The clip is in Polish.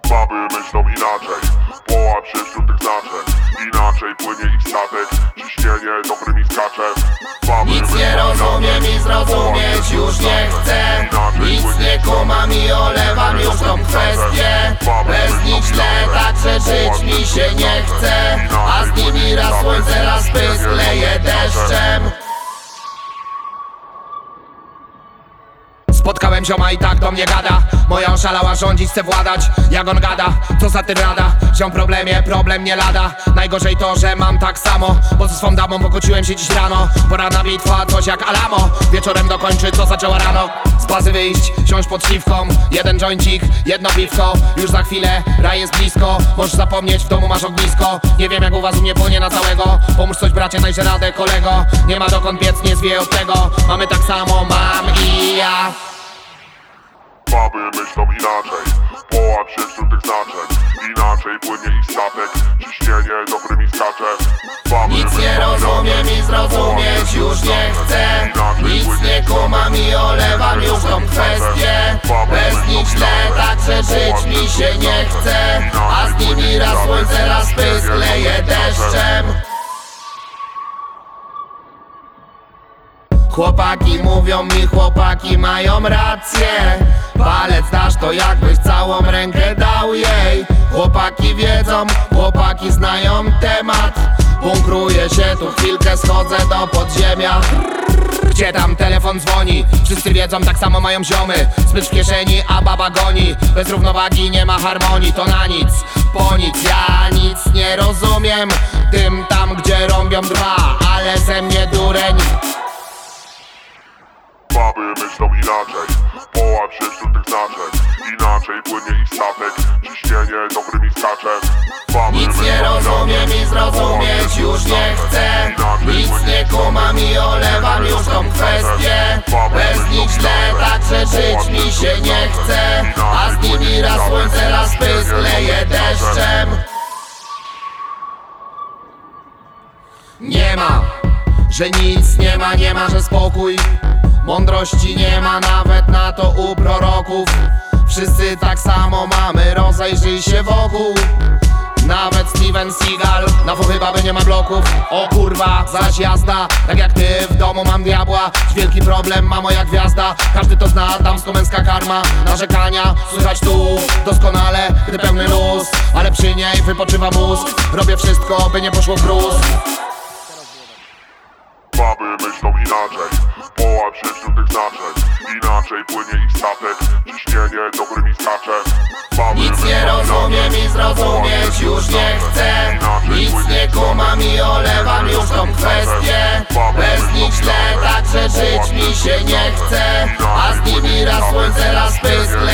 Baby myślą inaczej, połacz się wśród tych znaczeń. Inaczej płynie ich statek, ciśnienie dobrymi skacze. Baby Nic nie rozumiem i zrozumieć już nie chcę. Nic nie kumam i olewam już tą kwestię. Bez nich źle, także żyć mi się nie chce. A z nimi raz słońce, raz pysk leje deszczem. Spotkałem zioma i tak do mnie gada. Moja oszalała rządzić, chce władać. Jak on gada, co za tym rada? Ziom problemie, problem nie lada. Najgorzej to, że mam tak samo, bo ze swą damą pokłóciłem się dziś rano. Poranna bitwa, coś jak Alamo. Wieczorem dokończy, co zaczęła rano. Z bazy wyjść, siąść pod śliwką. Jeden jointik, jedno piwko. Już za chwilę, raj jest blisko. Możesz zapomnieć, w domu masz ognisko. Nie wiem jak u was u mnie płonie na całego. Pomóż coś bracie, dajże radę kolego. Nie ma dokąd biec, nie zwieje od tego. Mamy tak samo, mam i ja. Baby myślą inaczej, połacz się wśród tych znaczeń. Inaczej płynie ich statek, ciśnienie dobrymi skacze. Baby Nic nie myślą rozumiem i zrozumieć już nie chcę. Nic nie kumam i olewam już tą kwestię. Bez nich źle, także żyć mi się nie chce. A z nimi raz słońce, raz pysk leje deszczem. Chłopaki mówią mi, chłopaki mają rację. Palec dasz to jakbyś całą rękę dał jej. Chłopaki wiedzą, chłopaki znają temat. Bunkruję się tu chwilkę, schodzę do podziemia. Gdzie tam telefon dzwoni? Wszyscy wiedzą, tak samo mają ziomy. Smycz w kieszeni, a baba goni. Bez równowagi nie ma harmonii, to na nic, po nic. Ja nic nie rozumiem, tym tam gdzie rąbią dwa. Ale ze mnie dureń. Baby myślą inaczej, połacz się wśród tych znaczeń. Inaczej płynie ich statek, ciśnienie dobrymi skacze. Baby Nic nie rozumiem i zrozumieć już nie chcę. Nic nie kumam i olewam już tą kwestię. Bez nich źle, także żyć mi się nie chce. A z nimi raz słońce, raz pysk leje deszczem. Nie ma, że nic nie ma, nie ma, że spokój. Mądrości nie ma nawet na to u proroków. Wszyscy tak samo mamy, rozejrzyj się wokół. Nawet Steven Seagal, na fuchy baby nie ma bloków. O kurwa, zaś jazda, tak jak ty w domu mam diabła. Wielki problem, ma moja gwiazda. Każdy to zna, damsko-męska karma. Narzekania, słychać tu doskonale, gdy pełny luz. Ale przy niej wypoczywa mózg. Robię wszystko, by nie poszło w gruz. Baby myślą inaczej, połacz się wśród tych znaczeń. Inaczej płynie ich statek, ciśnienie dobrymi skacze. Baby Nic nie myślą rozumiem i zrozumieć już nie chcę. Nic nie kumam i olewam już tą kwestię. Bez nich źle, także żyć mi się nie chce. A z nimi raz słońce, raz pysk